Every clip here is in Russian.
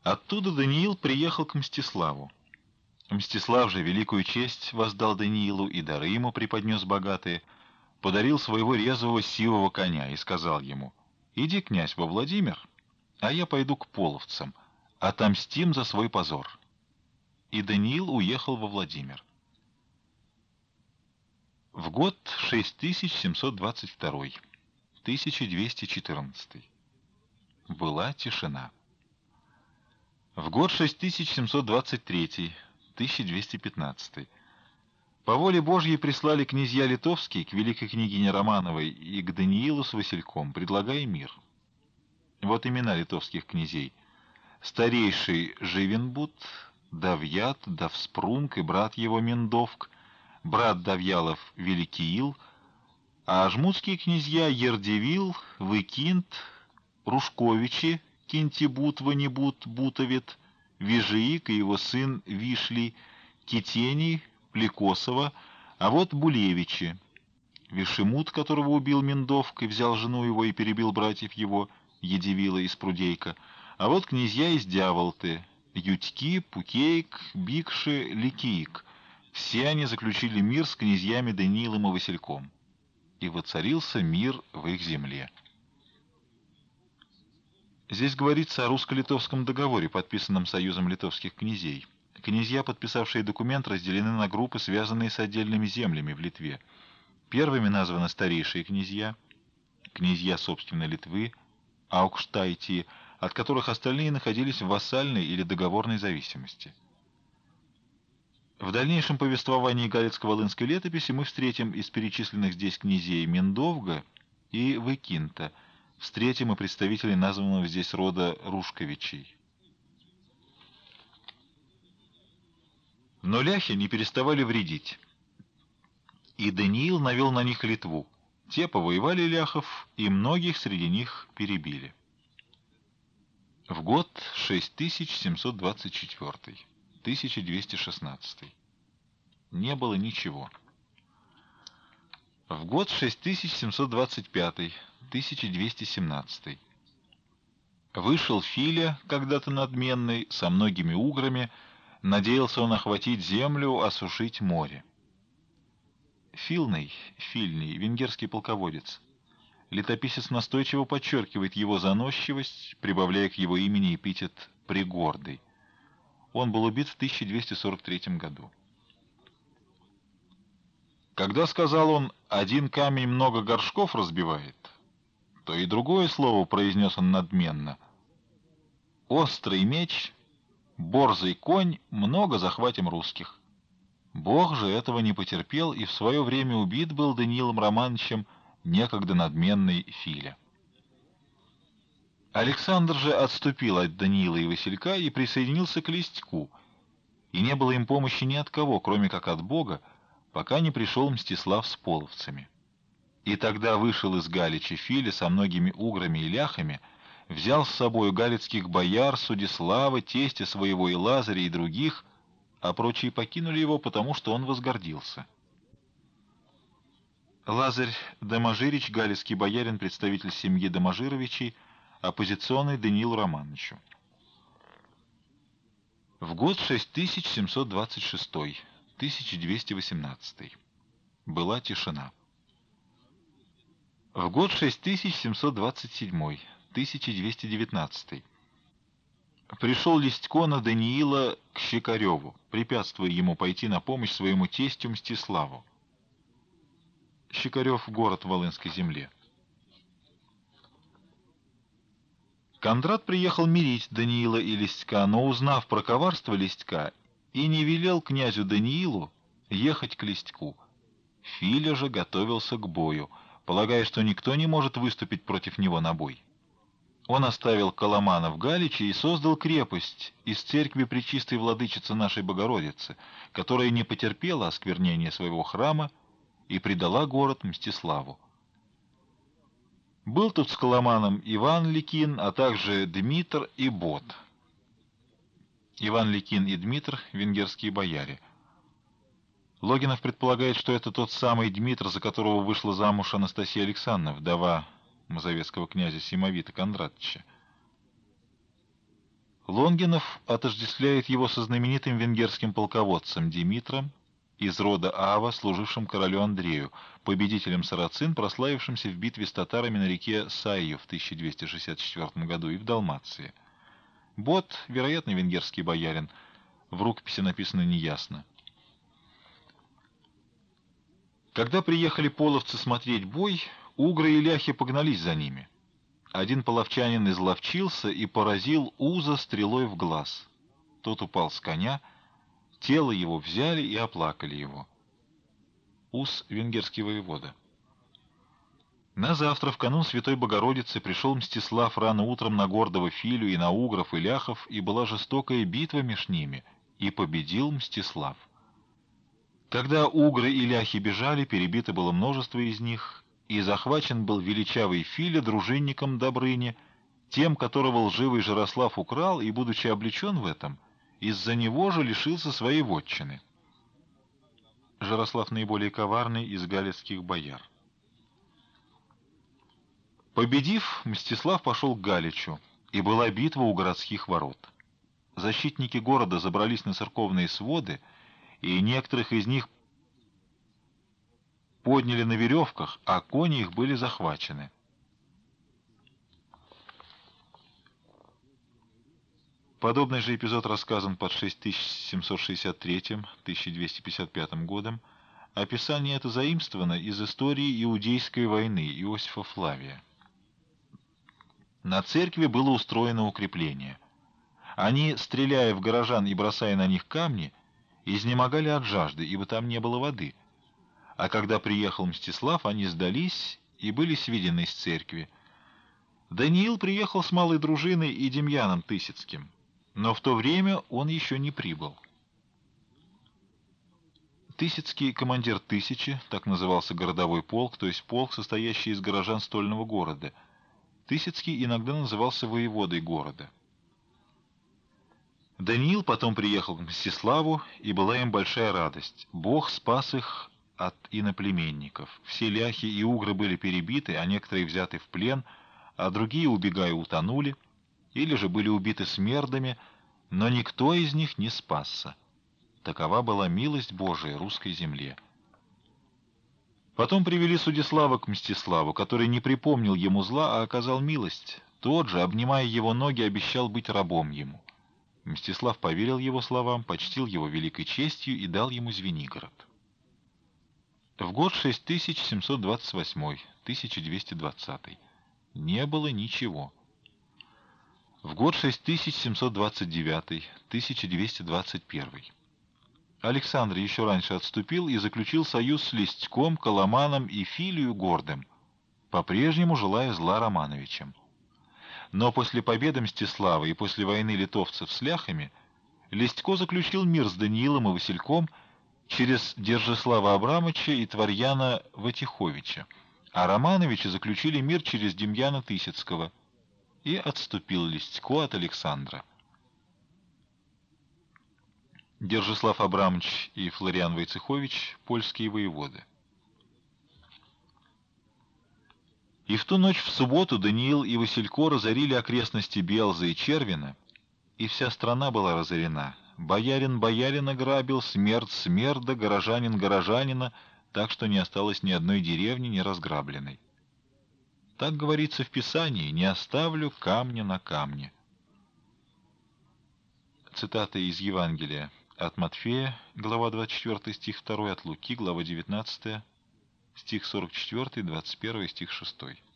Оттуда Даниил приехал к Мстиславу. Мстислав же великую честь воздал Даниилу и дары ему преподнес богатые, подарил своего резвого сивого коня и сказал ему: «Иди, князь, во Владимир, а я пойду к половцам, отомстим за свой позор». И Даниил уехал во Владимир. В год 6722, 1214. Была тишина. В год 6723, 1215. По воле Божьей прислали князья литовские к великой княгине Романовой и к Даниилу с Васильком, предлагая мир. Вот имена литовских князей: старейший Живенбуд, Давьят, Давспрунг и брат его Мендовк, брат Давьялов Великиил, а жмутские князья Ердевил, Выкинт, Рушковичи, Кинтибут, Ванибут, Бутовит, Вижиик и его сын Вишли, Китений, Плекосова, а вот Булевичи, Вишемут, которого убил Мендовк и взял жену его и перебил братьев его, Едевила из Прудейка, а вот князья из Дяволты, Ютьки, Пукейк, Бикши, Ликиик. Все они заключили мир с князьями Даниилом и Васильком, и воцарился мир в их земле. Здесь говорится о русско-литовском договоре, подписанном Союзом литовских князей. Князья, подписавшие документ, разделены на группы, связанные с отдельными землями в Литве. Первыми названы старейшие князья, князья собственной Литвы, Аукштайтии, от которых остальные находились в вассальной или договорной зависимости. В дальнейшем повествовании Галицко-Волынской летописи мы встретим из перечисленных здесь князей Мендовга и Выкинта, встретим и представителей названного здесь рода Рушковичей. Но ляхи не переставали вредить, и Даниил навел на них Литву. Те повоевали ляхов, и многих среди них перебили. В год 6724, 1216. Не было ничего. В год 6725, 1217. Вышел Филя, когда-то надменный, со многими уграми, надеялся он охватить землю, осушить море. Фильный, венгерский полководец. Летописец настойчиво подчеркивает его заносчивость, прибавляя к его имени эпитет «пригордый». Он был убит в 1243 году. Когда сказал он «один камень много горшков разбивает», то и другое слово произнес он надменно: «острый меч, борзый конь, много захватим русских». Бог же этого не потерпел, и в свое время убит был Даниилом Романовичем некогда надменный Филя. Александр же отступил от Даниила и Василька и присоединился к Листьку, и не было им помощи ни от кого, кроме как от Бога, пока не пришел Мстислав с половцами. И тогда вышел из Галича Филя со многими уграми и ляхами, взял с собою галицких бояр, Судислава, тестя своего и Лазаря и других, а прочие покинули его, потому что он возгордился. Лазарь Доможирич, галицкий боярин, представитель семьи Доможировичей, оппозиционный Даниилу Романовичу. В год 6726, 1218. Была тишина. В год 6727, 1219. Пришел Листько на Даниила к Щекареву, препятствуя ему пойти на помощь своему тестю Мстиславу. Щекарев — город в Волынской земле. Кондрат приехал мирить Даниила и Листька, но, узнав про коварство Листька, и не велел князю Даниилу ехать к Листьку. Филя же готовился к бою, полагая, что никто не может выступить против него на бой. Он оставил Коломана в Галиче и создал крепость из церкви Пречистой Владычицы нашей Богородицы, которая не потерпела осквернения своего храма и предала город Мстиславу. Был тут с Коломаном Иван Ликин, а также Дмитр и Бот. Иван Ликин и Дмитр — венгерские бояре. Логинов предполагает, что это тот самый Дмитр, за которого вышла замуж Анастасия Александровна, вдова мазовецкого князя Симовита Кондратыча. Лонгинов отождествляет его со знаменитым венгерским полководцем Димитром из рода Ава, служившим королю Андрею, победителем сарацин, прославившимся в битве с татарами на реке Сайю в 1264 году и в Далмации. Бот, вероятно, венгерский боярин, в рукописи написано неясно. Когда приехали половцы смотреть бой, угры и ляхи погнались за ними. Один половчанин изловчился и поразил Уза стрелой в глаз. Тот упал с коня, тело его взяли и оплакали его. Уз — венгерский воевода. На завтра, в канун Святой Богородицы, пришел Мстислав рано утром на гордого Филю и на угров и ляхов, и была жестокая битва меж ними, и победил Мстислав. Когда угры и ляхи бежали, перебито было множество из них, и захвачен был величавый Филя дружинником Добрыни, тем, которого лживый Жарослав украл, и, будучи облечен в этом, из-за него же лишился своей вотчины. Жарослав наиболее коварный из галицких бояр. Победив, Мстислав пошел к Галичу, и была битва у городских ворот. Защитники города забрались на церковные своды, и некоторых из них подняли на веревках, а кони их были захвачены. Подобный же эпизод рассказан под 6763-1255 годом. Описание это заимствовано из истории Иудейской войны Иосифа Флавия. На церкви было устроено укрепление. Они, стреляя в горожан и бросая на них камни, изнемогали от жажды, ибо там не было воды. А когда приехал Мстислав, они сдались и были сведены из церкви. Даниил приехал с малой дружиной и Демьяном Тысяцким, но в то время он еще не прибыл. Тысяцкий — командир тысячи, так назывался городовой полк, то есть полк, состоящий из горожан стольного города. Тысяцкий иногда назывался воеводой города. Даниил потом приехал к Мстиславу, и была им большая радость. Бог спас их от иноплеменников. Все ляхи и угры были перебиты, а некоторые взяты в плен, а другие, убегая, утонули, или же были убиты смердами, но никто из них не спасся. Такова была милость Божия русской земле. Потом привели Судислава к Мстиславу, который не припомнил ему зла, а оказал милость. Тот же, обнимая его ноги, обещал быть рабом ему. Мстислав поверил его словам, почтил его великой честью и дал ему Звенигород. В год 6728, 1220, не было ничего. В год 6729, 1221, Александр еще раньше отступил и заключил союз с Листьком, Коломаном и Филию Гордым, по-прежнему желая зла Романовичам. Но после победы Мстислава и после войны литовцев с ляхами Листько заключил мир с Даниилом и Васильком через Держислава Абрамовича и Творьяна Ватиховича, а Романовичи заключили мир через Демьяна Тысяцкого, и отступил Листько от Александра. Держислав Абрамович и Флориан Войцехович — польские воеводы. И в ту ночь в субботу Даниил и Василько разорили окрестности Белзы и Червина, и вся страна была разорена. Боярин боярина грабил, смерть смерда, горожанин горожанина, так что не осталось ни одной деревни не разграбленной. Так говорится в Писании: «Не оставлю камня на камне». Цитата из Евангелия от Матфея, глава 24, стих 2, от Луки, глава 19, стих 44, 21, стих 6.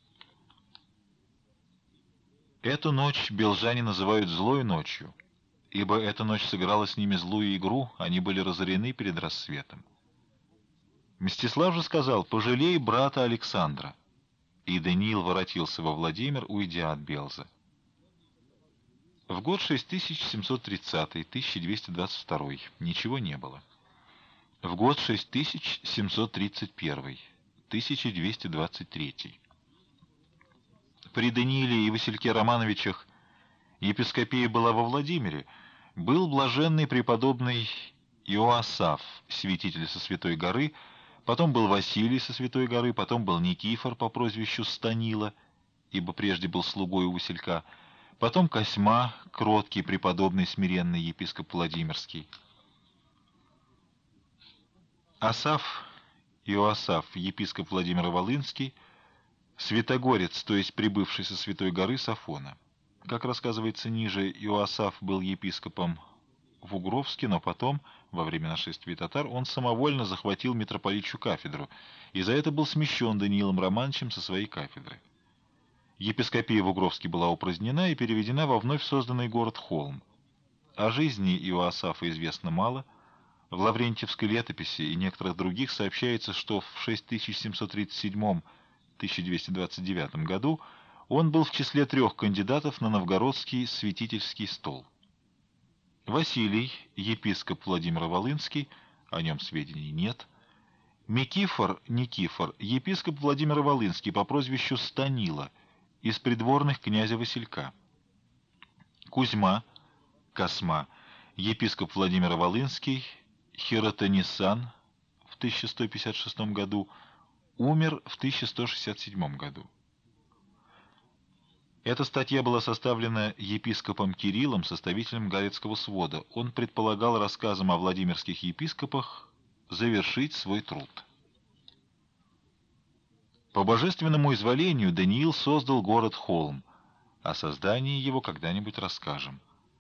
Эту ночь белжане называют злой ночью, ибо эта ночь сыграла с ними злую игру, они были разорены перед рассветом. Мстислав же сказал: «Пожалей брата Александра». И Даниил воротился во Владимир, уйдя от Белзы. В год 6730, 1222, ничего не было. В год 6731, 1223. При Данииле и Васильке Романовичах епископия была во Владимире, был блаженный преподобный Иоасаф, святитель со Святой горы, потом был Василий со Святой горы, потом был Никифор по прозвищу Станила, ибо прежде был слугой у Василька, потом Косьма, кроткий, преподобный, смиренный епископ Владимирский. Асаф, Иоасаф, епископ Владимир-Волынский, святогорец, то есть прибывший со Святой горы Сафона. Как рассказывается ниже, Иоасаф был епископом в Угровске, но потом, во время нашествия татар, он самовольно захватил митрополитчью кафедру, и за это был смещен Даниилом Романовичем со своей кафедры. Епископия в Угровске была упразднена и переведена во вновь созданный город Холм. О жизни Иоасафа известно мало. В Лаврентьевской летописи и некоторых других сообщается, что в 6737-1229 году он был в числе 3 кандидатов на новгородский святительский стол. Василий, епископ Владимир-Волынский, о нем сведений нет. Никифор, епископ Владимир-Волынский по прозвищу Станила, из придворных князя Василька. Кузьма, Косма, епископ Владимир-Волынский, Хиротонисан в 1156 году, умер в 1167 году. Эта статья была составлена епископом Кириллом, составителем Галицкого свода. Он предполагал рассказом о владимирских епископах завершить свой труд. По божественному изволению Даниил создал город Холм. О создании его когда-нибудь расскажем.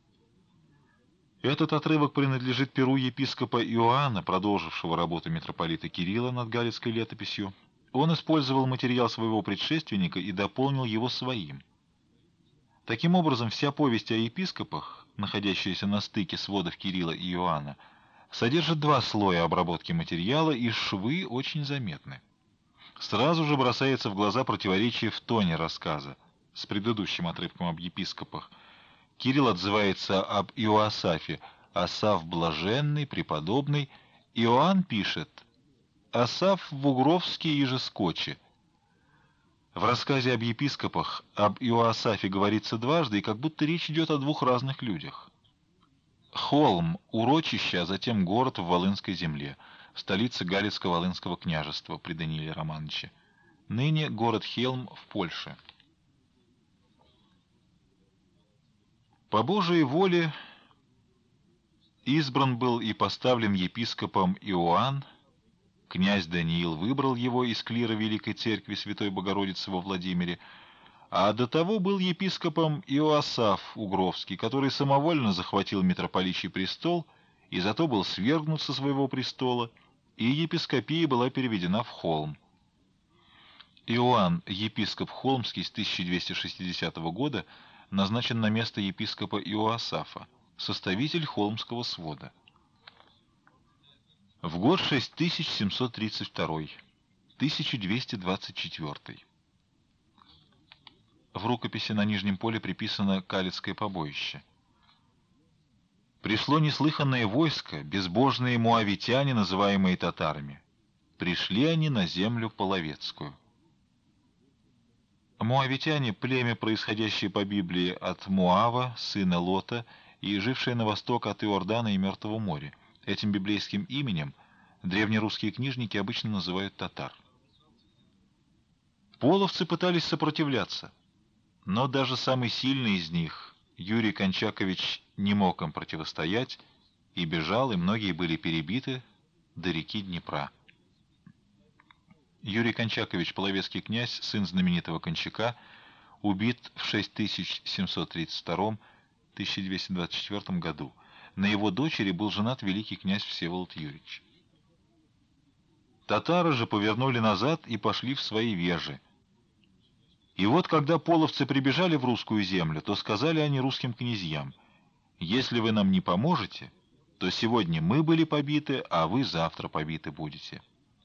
Этот отрывок принадлежит перу епископа Иоанна, продолжившего работу митрополита Кирилла над Галицкой летописью. Он использовал материал своего предшественника и дополнил его своим. Таким образом, вся повесть о епископах, находящаяся на стыке сводов Кирилла и Иоанна, содержит 2 слоя обработки материала, и швы очень заметны. Сразу же бросается в глаза противоречие в тоне рассказа с предыдущим отрывком об епископах. Кирилл отзывается об Иоасафе: «Асаф блаженный, преподобный». Иоанн пишет: «Асаф в Угровске и Жескоче». В рассказе об епископах об Иоасафе говорится дважды, и как будто речь идет о 2 разных людях. Холм — урочище, а затем город в Волынской земле, столица Галицко-Волынского княжества при Данииле Романовиче. Ныне город Хелм в Польше. По Божией воле избран был и поставлен епископом Иоанн. Князь Даниил выбрал его из клира Великой Церкви Святой Богородицы во Владимире, а до того был епископом Иоасаф Угровский, который самовольно захватил митрополичий престол и зато был свергнут со своего престола, и епископия была переведена в Холм. Иоанн, епископ Холмский с 1260 года, назначен на место епископа Иоасафа, составитель Холмского свода. В год 6732, 1224. В рукописи на Нижнем поле приписано Калицкое побоище. Пришло неслыханное войско, безбожные муавитяне, называемые татарами. Пришли они на землю половецкую. Муавитяне — племя, происходящее по Библии от Муава, сына Лота, и жившее на восток от Иордана и Мертвого моря. Этим библейским именем древнерусские книжники обычно называют татар. Половцы пытались сопротивляться, но даже самый сильный из них, Юрий Кончакович, не мог им противостоять и бежал, и многие были перебиты до реки Днепра. Юрий Кончакович, половецкий князь, сын знаменитого Кончака, убит в 6732-1224 году. На его дочери был женат великий князь Всеволод Юрьевич. Татары же повернули назад и пошли в свои вежи. И вот, когда половцы прибежали в русскую землю, то сказали они русским князьям: «Если вы нам не поможете, то сегодня мы были побиты, а вы завтра побиты будете».